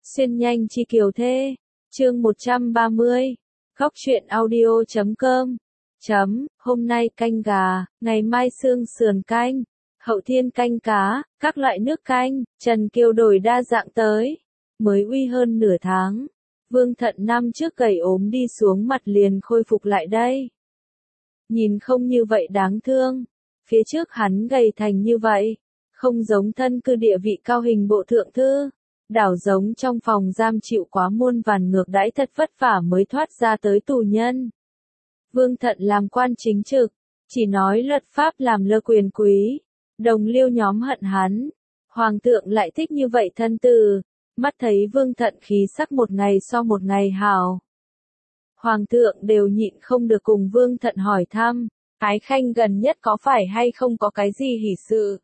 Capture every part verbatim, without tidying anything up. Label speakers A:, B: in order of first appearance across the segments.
A: Xuyên nhanh chi kiều thê. Chương một trăm ba mươi. Góc truyện audio chấm com. Chấm, hôm nay canh gà, ngày mai xương sườn canh, hậu thiên canh cá, các loại nước canh, Trần Kiều đổi đa dạng tới. Mới uy hơn nửa tháng. Vương Thận năm trước gầy ốm đi xuống mặt liền khôi phục lại đây. Nhìn không như vậy đáng thương. Phía trước hắn gầy thành như vậy. Không giống thân cư địa vị cao hình bộ thượng thư. Đảo giống trong phòng giam chịu quá muôn vàn ngược đãi thật vất vả mới thoát ra tới tù nhân. Vương Thận làm quan chính trực. Chỉ nói luật pháp làm lơ quyền quý. Đồng liêu nhóm hận hắn. Hoàng thượng lại thích như vậy thân từ. Mắt thấy Vương Thận khí sắc một ngày so một ngày hào. Hoàng thượng đều nhịn không được cùng Vương Thận hỏi thăm, Ái Khanh gần nhất có phải hay không có cái gì hỉ sự.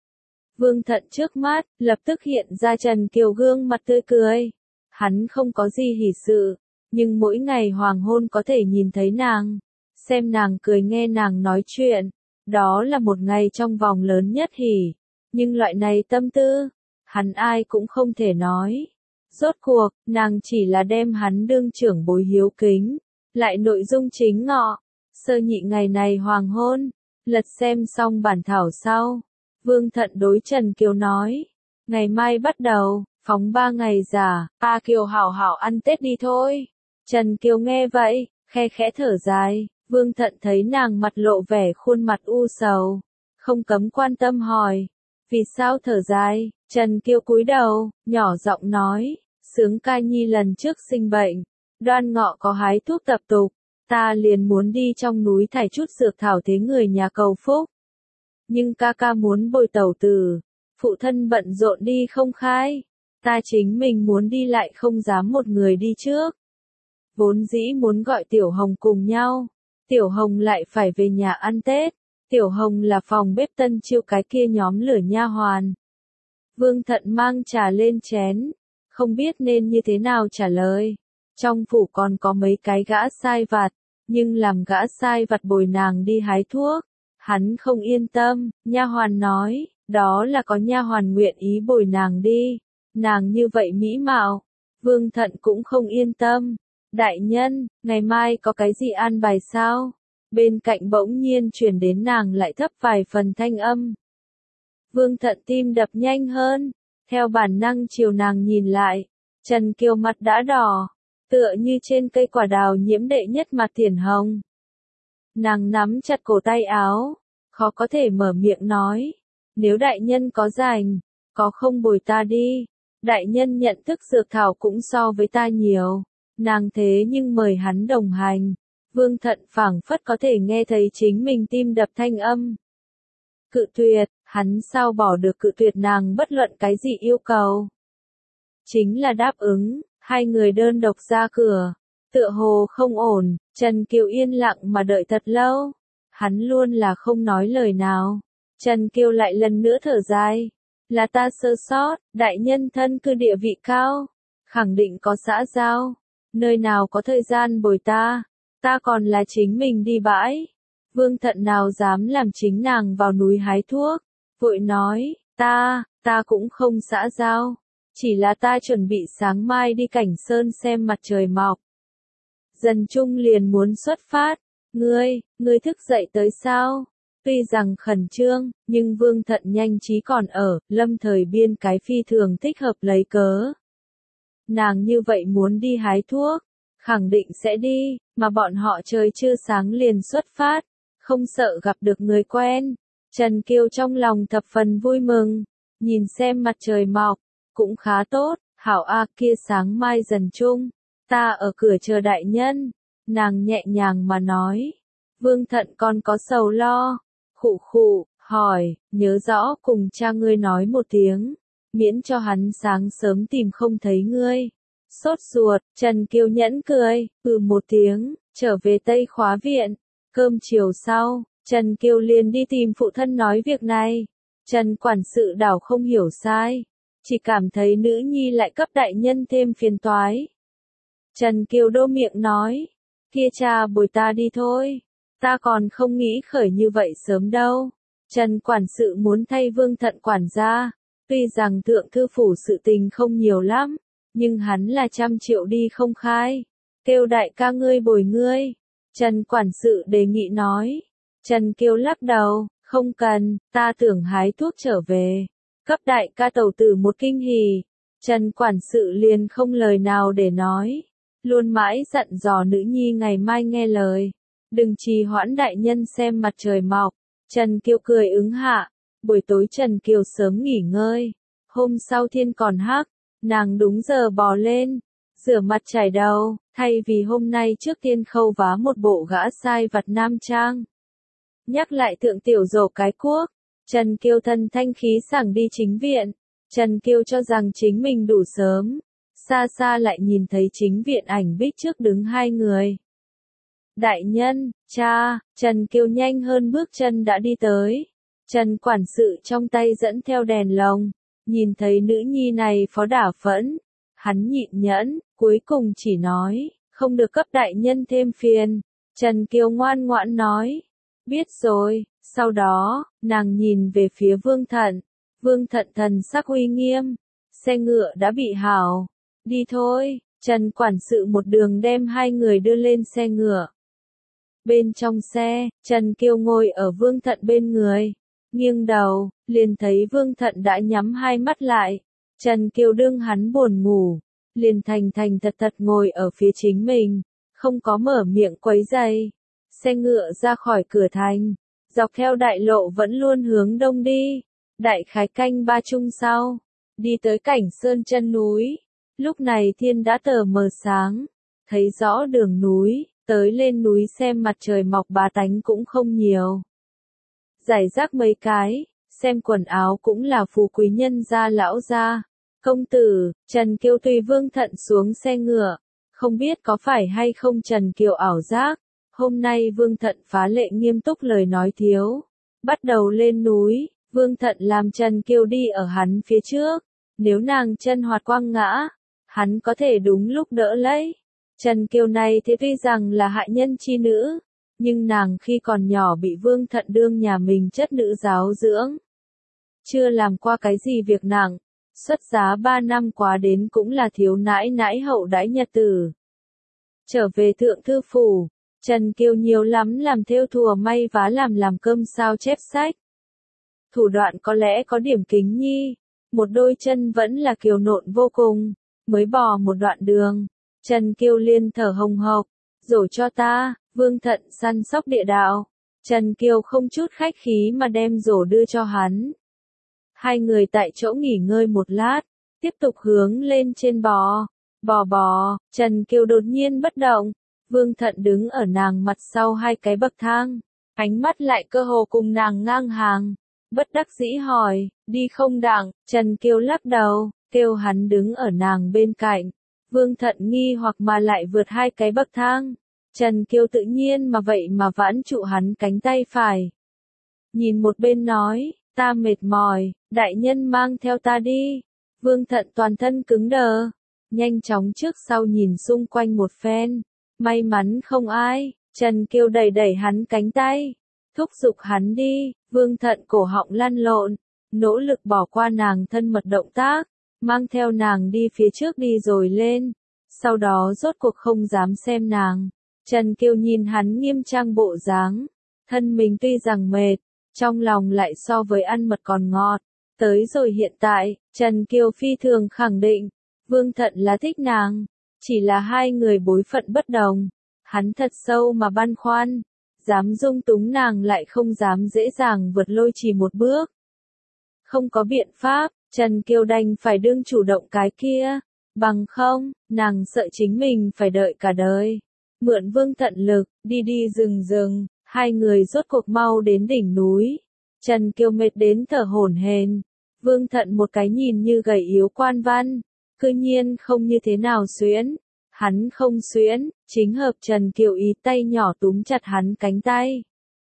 A: Vương Thận trước mắt, lập tức hiện ra Trần Kiều gương mặt tươi cười. Hắn không có gì hỉ sự, nhưng mỗi ngày hoàng hôn có thể nhìn thấy nàng, xem nàng cười nghe nàng nói chuyện, đó là một ngày trong vòng lớn nhất hỉ. Nhưng loại này tâm tư, hắn ai cũng không thể nói. Rốt cuộc, nàng chỉ là đem hắn đương trưởng bối hiếu kính, lại nội dung chính ngọ. Sơ nhị ngày này hoàng hôn, lật xem xong bản thảo sau. Vương Thận đối Trần Kiều nói, ngày mai bắt đầu, phóng ba ngày giả, A Kiều hảo hảo ăn Tết đi thôi. Trần Kiều nghe vậy, khe khẽ thở dài, Vương Thận thấy nàng mặt lộ vẻ khuôn mặt u sầu, không cấm quan tâm hỏi, vì sao thở dài. Trần Kiều cúi đầu, nhỏ giọng nói, Sướng ca nhi lần trước sinh bệnh, đoan ngọ có hái thuốc tập tục, ta liền muốn đi trong núi thải chút dược thảo thế người nhà cầu phúc. Nhưng ca ca muốn bồi tẩu tử, phụ thân bận rộn đi không khai, ta chính mình muốn đi lại không dám một người đi trước. Vốn dĩ muốn gọi Tiểu Hồng cùng nhau, Tiểu Hồng lại phải về nhà ăn Tết, Tiểu Hồng là phòng bếp tân chiêu cái kia nhóm lửa nha hoàn. Vương Thận mang trà lên chén, không biết nên như thế nào trả lời. Trong phủ còn có mấy cái gã sai vặt, nhưng làm gã sai vặt bồi nàng đi hái thuốc, hắn không yên tâm. Nha hoàn nói, đó là có nha hoàn nguyện ý bồi nàng đi, nàng như vậy mỹ mạo. Vương Thận cũng không yên tâm. Đại nhân, ngày mai có cái gì an bài sao? Bên cạnh bỗng nhiên truyền đến nàng lại thấp vài phần thanh âm. Vương Thận tim đập nhanh hơn, theo bản năng chiều nàng nhìn lại. Trần Kiều mặt đã đỏ, tựa như trên cây quả đào nhiễm đệ nhất mặt thiển hồng. Nàng nắm chặt cổ tay áo, khó có thể mở miệng nói, nếu đại nhân có rảnh, có không bồi ta đi. Đại nhân nhận thức dược thảo cũng so với ta nhiều, nàng thế nhưng mời hắn đồng hành. Vương Thận phảng phất có thể nghe thấy chính mình tim đập thanh âm. Cự tuyệt, hắn sao bỏ được cự tuyệt nàng bất luận cái gì yêu cầu. Chính là đáp ứng, hai người đơn độc ra cửa, tựa hồ không ổn. Trần Kiều yên lặng mà đợi thật lâu, hắn luôn là không nói lời nào. Trần Kiều lại lần nữa thở dài, là ta sơ sót, đại nhân thân cư địa vị cao, khẳng định có xã giao, nơi nào có thời gian bồi ta, ta còn là chính mình đi bãi. Vương Thận nào dám làm chính nàng vào núi hái thuốc, vội nói, ta, ta cũng không xã giao, chỉ là ta chuẩn bị sáng mai đi Cảnh Sơn xem mặt trời mọc. Dần Trung liền muốn xuất phát, ngươi, ngươi thức dậy tới sao? Tuy rằng khẩn trương, nhưng Vương Thận nhanh trí còn ở, lâm thời biên cái phi thường thích hợp lấy cớ. Nàng như vậy muốn đi hái thuốc, khẳng định sẽ đi, mà bọn họ trời chưa sáng liền xuất phát, không sợ gặp được người quen. Trần Kiều trong lòng thập phần vui mừng, nhìn xem mặt trời mọc, cũng khá tốt, hảo a kia sáng mai Dần Trung, ta ở cửa chờ đại nhân. Nàng nhẹ nhàng mà nói. Vương Thận còn có sầu lo, khụ khụ, hỏi, nhớ rõ cùng cha ngươi nói một tiếng, miễn cho hắn sáng sớm tìm không thấy ngươi. Sốt ruột, Trần Kiều nhẫn cười, ừ một tiếng, trở về Tây Khóa viện. Cơm chiều sau, Trần Kiều liền đi tìm phụ thân nói việc này. Trần quản sự đảo không hiểu sai, chỉ cảm thấy nữ nhi lại cấp đại nhân thêm phiền toái. Trần Kiều đô miệng nói, kia cha bồi ta đi thôi, ta còn không nghĩ khởi như vậy sớm đâu. Trần quản sự muốn thay Vương Thận quản gia, tuy rằng thượng thư phủ sự tình không nhiều lắm, nhưng hắn là trăm triệu đi không khai. Kêu đại ca ngươi bồi ngươi. Trần quản sự đề nghị nói. Trần Kiêu lắc đầu, không cần, ta tưởng hái thuốc trở về. Cấp đại ca tẩu tử một kinh hỉ. Trần quản sự liền không lời nào để nói. Luôn mãi dặn dò nữ nhi ngày mai nghe lời. Đừng trì hoãn đại nhân xem mặt trời mọc. Trần Kiêu cười ứng hạ. Buổi tối Trần Kiều sớm nghỉ ngơi. Hôm sau thiên còn hắc, nàng đúng giờ bò lên, rửa mặt chải đầu, thay vì hôm nay trước tiên khâu vá một bộ gã sai vặt nam trang. Nhắc lại thượng tiểu rổ cái cuốc, Trần Kiều thân thanh khí sảng đi chính viện. Trần Kiều cho rằng chính mình đủ sớm, xa xa lại nhìn thấy chính viện ảnh bích trước đứng hai người. Đại nhân, cha, Trần Kiều nhanh hơn bước chân đã đi tới. Trần quản sự trong tay dẫn theo đèn lồng, nhìn thấy nữ nhi này phó đả phẫn, hắn nhịn nhẫn, cuối cùng chỉ nói, không được cấp đại nhân thêm phiền. Trần Kiều ngoan ngoãn nói, biết rồi. Sau đó, nàng nhìn về phía Vương Thận. Vương Thận thần sắc uy nghiêm, xe ngựa đã bị hảo, đi thôi. Trần quản sự một đường đem hai người đưa lên xe ngựa. Bên trong xe, Trần Kiều ngồi ở Vương Thận bên người, nghiêng đầu, liền thấy Vương Thận đã nhắm hai mắt lại. Trần Kiều đương hắn buồn ngủ, liền thành thành thật thật ngồi ở phía chính mình, không có mở miệng quấy rầy. Xe ngựa ra khỏi cửa thành, dọc theo đại lộ vẫn luôn hướng đông đi. Đại khái canh ba chung sau, đi tới cảnh sơn chân núi. Lúc này thiên đã tờ mờ sáng, thấy rõ đường núi, tới lên núi xem mặt trời mọc bá tánh cũng không nhiều. Giải rác mấy cái, xem quần áo cũng là phú quý nhân gia lão gia. Công tử, Trần Kiều tùy Vương Thận xuống xe ngựa, không biết có phải hay không Trần Kiều ảo giác. Hôm nay Vương Thận phá lệ nghiêm túc lời nói thiếu. Bắt đầu lên núi, Vương Thận làm Trần Kiều đi ở hắn phía trước. Nếu nàng chân hoạt quăng ngã, hắn có thể đúng lúc đỡ lấy. Trần Kiều này thế tuy rằng là hại nhân chi nữ, nhưng nàng khi còn nhỏ bị Vương Thận đương nhà mình chất nữ giáo dưỡng. Chưa làm qua cái gì việc nặng, xuất giá ba năm quá đến cũng là thiếu nãi nãi hậu đãi nhật tử. Trở về thượng thư phủ, Trần Kiều nhiều lắm làm thêu thùa may vá làm làm cơm sao chép sách. Thủ đoạn có lẽ có điểm kính nhi, một đôi chân vẫn là kiều nộn vô cùng, mới bò một đoạn đường. Trần Kiều liên thở hồng hộc, rổ cho ta. Vương Thận săn sóc địa đạo. Trần Kiều không chút khách khí mà đem rổ đưa cho hắn. Hai người tại chỗ nghỉ ngơi một lát, tiếp tục hướng lên trên bò. Bò bò, Trần Kiều đột nhiên bất động. Vương Thận đứng ở nàng mặt sau hai cái bậc thang, ánh mắt lại cơ hồ cùng nàng ngang hàng. Bất đắc dĩ hỏi, đi không đặng. Trần Kiều lắc đầu, kêu hắn đứng ở nàng bên cạnh. Vương Thận nghi hoặc mà lại vượt hai cái bậc thang. Trần Kiều tự nhiên mà vậy mà vãn trụ hắn cánh tay phải. Nhìn một bên nói, ta mệt mỏi, đại nhân mang theo ta đi. Vương Thận toàn thân cứng đờ, nhanh chóng trước sau nhìn xung quanh một phen. May mắn không ai. Trần Kiều đẩy đẩy hắn cánh tay, thúc giục hắn đi. Vương Thận cổ họng lăn lộn, nỗ lực bỏ qua nàng thân mật động tác, mang theo nàng đi phía trước đi rồi lên. Sau đó rốt cuộc không dám xem nàng. Trần Kiều nhìn hắn nghiêm trang bộ dáng, thân mình tuy rằng mệt, trong lòng lại so với ăn mật còn ngọt. Tới rồi hiện tại, Trần Kiều phi thường khẳng định, Vương Thận là thích nàng, chỉ là hai người bối phận bất đồng. Hắn thật sâu mà băn khoăn, dám dung túng nàng lại không dám dễ dàng vượt lôi chỉ một bước. Không có biện pháp, Trần Kiều đành phải đương chủ động cái kia, bằng không, nàng sợ chính mình phải đợi cả đời. Mượn Vương Thận lực, đi đi rừng rừng, hai người rốt cuộc mau đến đỉnh núi. Trần Kiều mệt đến thở hổn hển. Vương Thận một cái nhìn như gầy yếu quan văn, cư nhiên không như thế nào xuyễn. Hắn không xuyễn, chính hợp Trần Kiều ý, tay nhỏ túm chặt hắn cánh tay.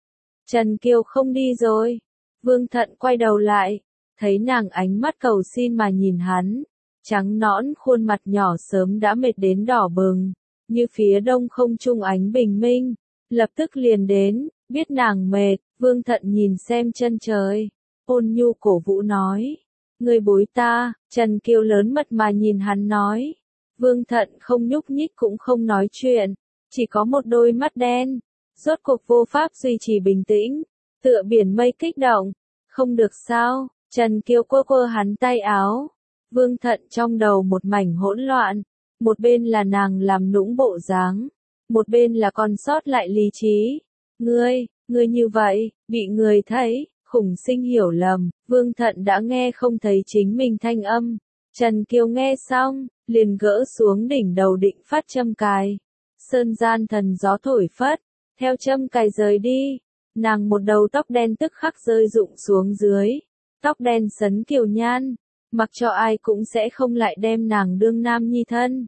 A: Trần Kiều không đi rồi. Vương Thận quay đầu lại, thấy nàng ánh mắt cầu xin mà nhìn hắn. Trắng nõn khuôn mặt nhỏ sớm đã mệt đến đỏ bừng, như phía đông không trung ánh bình minh. Lập tức liền đến, biết nàng mệt, Vương Thận nhìn xem chân trời, ôn nhu cổ vũ nói. Ngươi bối ta, Trần Kiều lớn mật mà nhìn hắn nói. Vương Thận không nhúc nhích cũng không nói chuyện, chỉ có một đôi mắt đen, rốt cuộc vô pháp duy trì bình tĩnh, tựa biển mây kích động. Không được sao, Trần Kiều quơ quơ hắn tay áo. Vương Thận trong đầu một mảnh hỗn loạn, một bên là nàng làm nũng bộ dáng, một bên là còn sót lại lý trí. Ngươi, ngươi như vậy, bị người thấy, khủng sinh hiểu lầm, Vương Thận đã nghe không thấy chính mình thanh âm. Trần Kiều nghe xong, liền gỡ xuống đỉnh đầu định phát châm cài. Sơn gian thần gió thổi phất, theo châm cài rời đi, nàng một đầu tóc đen tức khắc rơi rụng xuống dưới. Tóc đen sấn kiều nhan, mặc cho ai cũng sẽ không lại đem nàng đương nam nhi thân.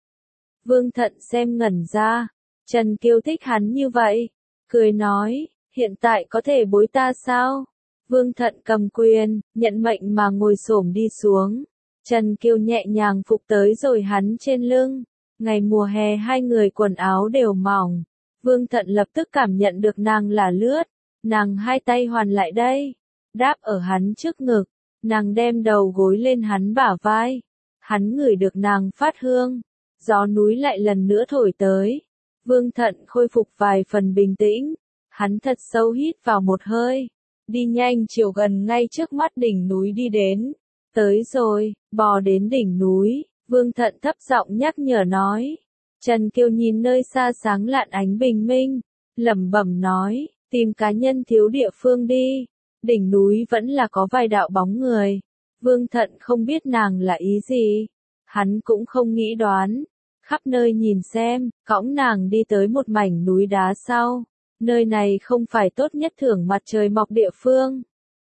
A: Vương Thận xem ngẩn ra, Trần Kiều thích hắn như vậy, cười nói, hiện tại có thể bối ta sao? Vương Thận cầm quyền, nhận mệnh mà ngồi xổm đi xuống. Trần Kiều nhẹ nhàng phục tới rồi hắn trên lưng. Ngày mùa hè hai người quần áo đều mỏng. Vương Thận lập tức cảm nhận được nàng là lướt. Nàng hai tay hoàn lại đây, đáp ở hắn trước ngực. Nàng đem đầu gối lên hắn bả vai. Hắn ngửi được nàng phát hương. Gió núi lại lần nữa thổi tới. Vương Thận khôi phục vài phần bình tĩnh. Hắn thật sâu hít vào một hơi. Đi nhanh chiều gần ngay trước mắt đỉnh núi đi đến. Tới rồi, bò đến đỉnh núi, Vương Thận thấp giọng nhắc nhở nói. Trần Kiều nhìn nơi xa sáng lạn ánh bình minh, lẩm bẩm nói, tìm cá nhân thiếu địa phương đi. Đỉnh núi vẫn là có vài đạo bóng người. Vương Thận không biết nàng là ý gì. Hắn cũng không nghĩ đoán. Khắp nơi nhìn xem, cõng nàng đi tới một mảnh núi đá sau. Nơi này không phải tốt nhất thưởng mặt trời mọc địa phương.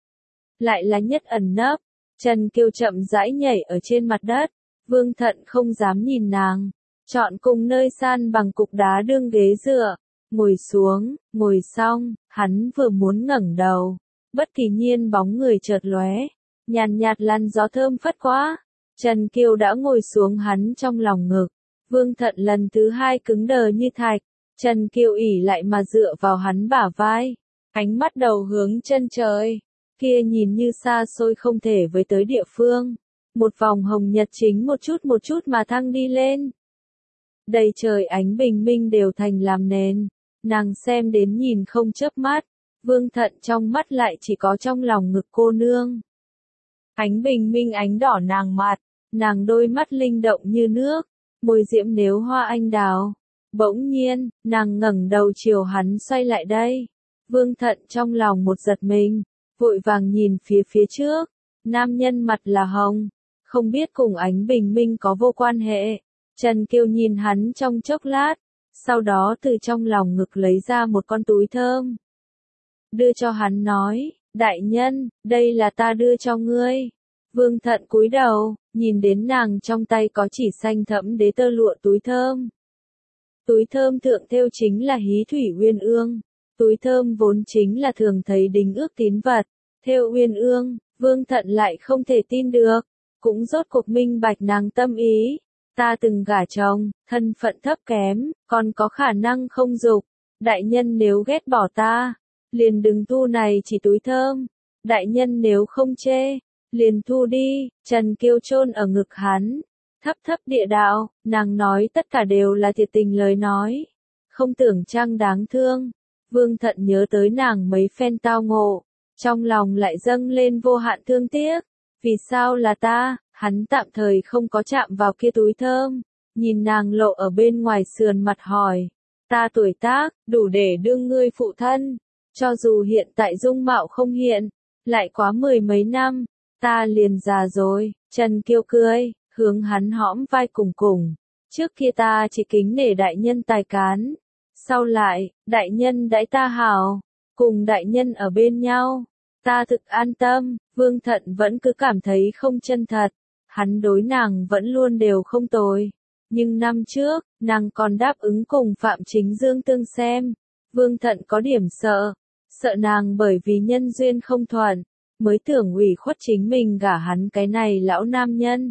A: Lại là nhất ẩn nấp. Trần Kiều chậm rãi nhảy ở trên mặt đất. Vương Thận không dám nhìn nàng. Chọn cùng nơi san bằng cục đá đương ghế dựa. Ngồi xuống, ngồi xong, hắn vừa muốn ngẩng đầu. Bất kỳ nhiên bóng người chợt lóe. Nhàn nhạt làn gió thơm phất quá. Trần Kiều đã ngồi xuống hắn trong lòng ngực. Vương Thận lần thứ hai cứng đờ như thạch. Trần Kiều ỉ lại mà dựa vào hắn bả vai. Ánh mắt đầu hướng chân trời. Kia nhìn như xa xôi không thể với tới địa phương. Một vòng hồng nhật chính một chút một chút mà thăng đi lên. Đầy trời ánh bình minh đều thành làm nền. Nàng xem đến nhìn không chớp mắt. Vương Thận trong mắt lại chỉ có trong lòng ngực cô nương. Ánh bình minh ánh đỏ nàng mặt. Nàng đôi mắt linh động như nước. Môi diễm nếu hoa anh đào. Bỗng nhiên, nàng ngẩng đầu chiều hắn xoay lại đây. Vương Thận trong lòng một giật mình. Vội vàng nhìn phía phía trước. Nam nhân mặt là hồng. Không biết cùng ánh bình minh có vô quan hệ. Trần Kiều nhìn hắn trong chốc lát. Sau đó từ trong lòng ngực lấy ra một con túi thơm. Đưa cho hắn nói, đại nhân, đây là ta đưa cho ngươi. Vương Thận cúi đầu, nhìn đến nàng trong tay có chỉ xanh thẫm đế tơ lụa túi thơm. Túi thơm thượng thêu chính là hí thủy uyên ương. Túi thơm vốn chính là thường thấy đính ước tín vật. Thêu uyên ương, Vương Thận lại không thể tin được. Cũng rốt cuộc minh bạch nàng tâm ý. Ta từng gả chồng, thân phận thấp kém, còn có khả năng không dục. Đại nhân nếu ghét bỏ ta, liền đừng thu này chỉ túi thơm. Đại nhân nếu không chê, liền thu đi. Trần Kiều chôn ở ngực hắn. Thấp thấp địa đạo, nàng nói tất cả đều là thiệt tình lời nói. Không tưởng chăng đáng thương. Vương Thận nhớ tới nàng mấy phen tao ngộ. Trong lòng lại dâng lên vô hạn thương tiếc. Vì sao là ta? Hắn tạm thời không có chạm vào kia túi thơm. Nhìn nàng lộ ở bên ngoài sườn mặt hỏi. Ta tuổi tác, đủ để đương ngươi phụ thân. Cho dù hiện tại dung mạo không hiện. Lại quá mười mấy năm. Ta liền già rồi. Trần Kiều cười, hướng hắn hõm vai cùng cùng. Trước kia ta chỉ kính nể đại nhân tài cán. Sau lại, đại nhân đãi ta hảo. Cùng đại nhân ở bên nhau. Ta thực an tâm. Vương Thận vẫn cứ cảm thấy không chân thật. Hắn đối nàng vẫn luôn đều không tồi. Nhưng năm trước, nàng còn đáp ứng cùng Phạm Chính Dương tương xem. Vương Thận có điểm sợ. Sợ nàng bởi vì nhân duyên không thuận. Mới tưởng ủy khuất chính mình gả hắn cái này lão nam nhân.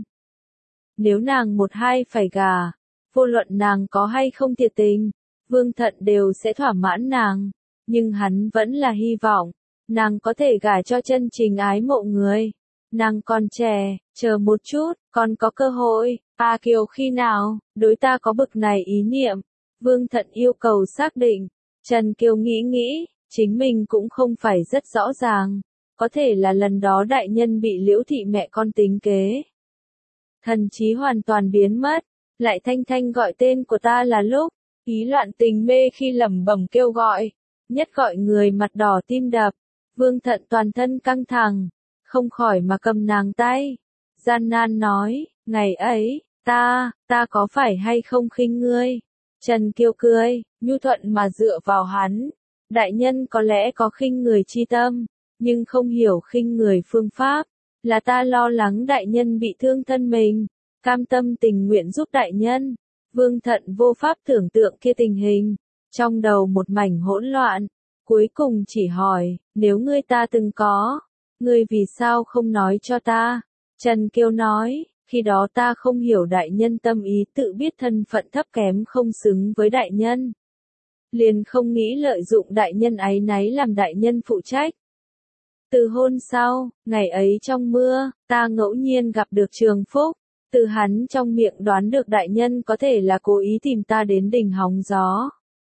A: Nếu nàng một hai phải gả. Vô luận nàng có hay không thiệt tình. Vương Thận đều sẽ thỏa mãn nàng. Nhưng hắn vẫn là hy vọng. Nàng có thể gả cho chân chính ái mộ người. nàng còn trẻ, chờ một chút, còn có cơ hội, A Kiều khi nào, đối ta có bực này ý niệm, Vương Thận yêu cầu xác định, Trần Kiều nghĩ nghĩ, chính mình cũng không phải rất rõ ràng, có thể là lần đó đại nhân bị Liễu thị mẹ con tính kế. Thần trí hoàn toàn biến mất, lại thanh thanh gọi tên của ta là lúc, ý loạn tình mê khi lẩm bẩm kêu gọi, nhất gọi người mặt đỏ tim đập, Vương Thận toàn thân căng thẳng, không khỏi mà cầm nàng tay, gian nan nói, ngày ấy, ta, ta có phải hay không khinh ngươi? Trần Kiều cười, nhu thuận mà dựa vào hắn, đại nhân có lẽ có khinh người chi tâm, nhưng không hiểu khinh người phương pháp, là ta lo lắng đại nhân bị thương thân mình, cam tâm tình nguyện giúp đại nhân. Vương Thận vô pháp tưởng tượng kia tình hình, trong đầu một mảnh hỗn loạn, cuối cùng chỉ hỏi, nếu ngươi ta từng có, ngươi vì sao không nói cho ta? Trần Kiều nói, khi đó ta không hiểu đại nhân tâm ý, tự biết thân phận thấp kém không xứng với đại nhân. Liền không nghĩ lợi dụng đại nhân áy náy làm đại nhân phụ trách. Từ hôn sau, ngày ấy trong mưa, ta ngẫu nhiên gặp được Trường Phúc, từ hắn trong miệng đoán được đại nhân có thể là cố ý tìm ta đến đỉnh hóng gió.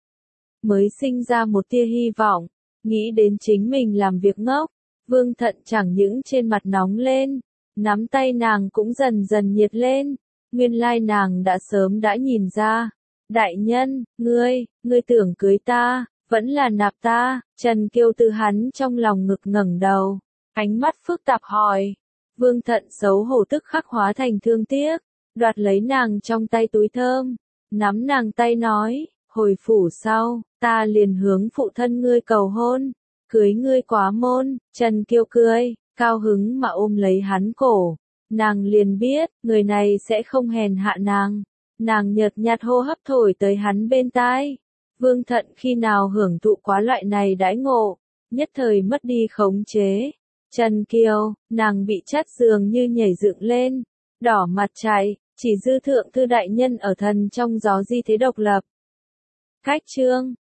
A: Mới sinh ra một tia hy vọng, nghĩ đến chính mình làm việc ngốc, Vương Thận chẳng những trên mặt nóng lên, nắm tay nàng cũng dần dần nhiệt lên, nguyên lai nàng đã sớm đã nhìn ra. Đại nhân, ngươi, ngươi tưởng cưới ta, vẫn là nạp ta, Trần Kiều từ hắn trong lòng ngực ngẩng đầu, ánh mắt phức tạp hỏi. Vương Thận xấu hổ tức khắc hóa thành thương tiếc, đoạt lấy nàng trong tay túi thơm, nắm nàng tay nói, hồi phủ sau, ta liền hướng phụ thân ngươi cầu hôn, cưới ngươi quá môn. Trần Kiều cười, cao hứng mà ôm lấy hắn cổ, nàng liền biết, người này sẽ không hèn hạ nàng, nàng nhợt nhạt hô hấp thổi tới hắn bên tai. Vương Thận khi nào hưởng thụ quá loại này đãi ngộ, nhất thời mất đi khống chế. Trần Kiều, nàng bị chát giường như nhảy dựng lên, đỏ mặt chạy, chỉ dư thượng thư đại nhân ở thần trong gió di thế độc lập. Cách chương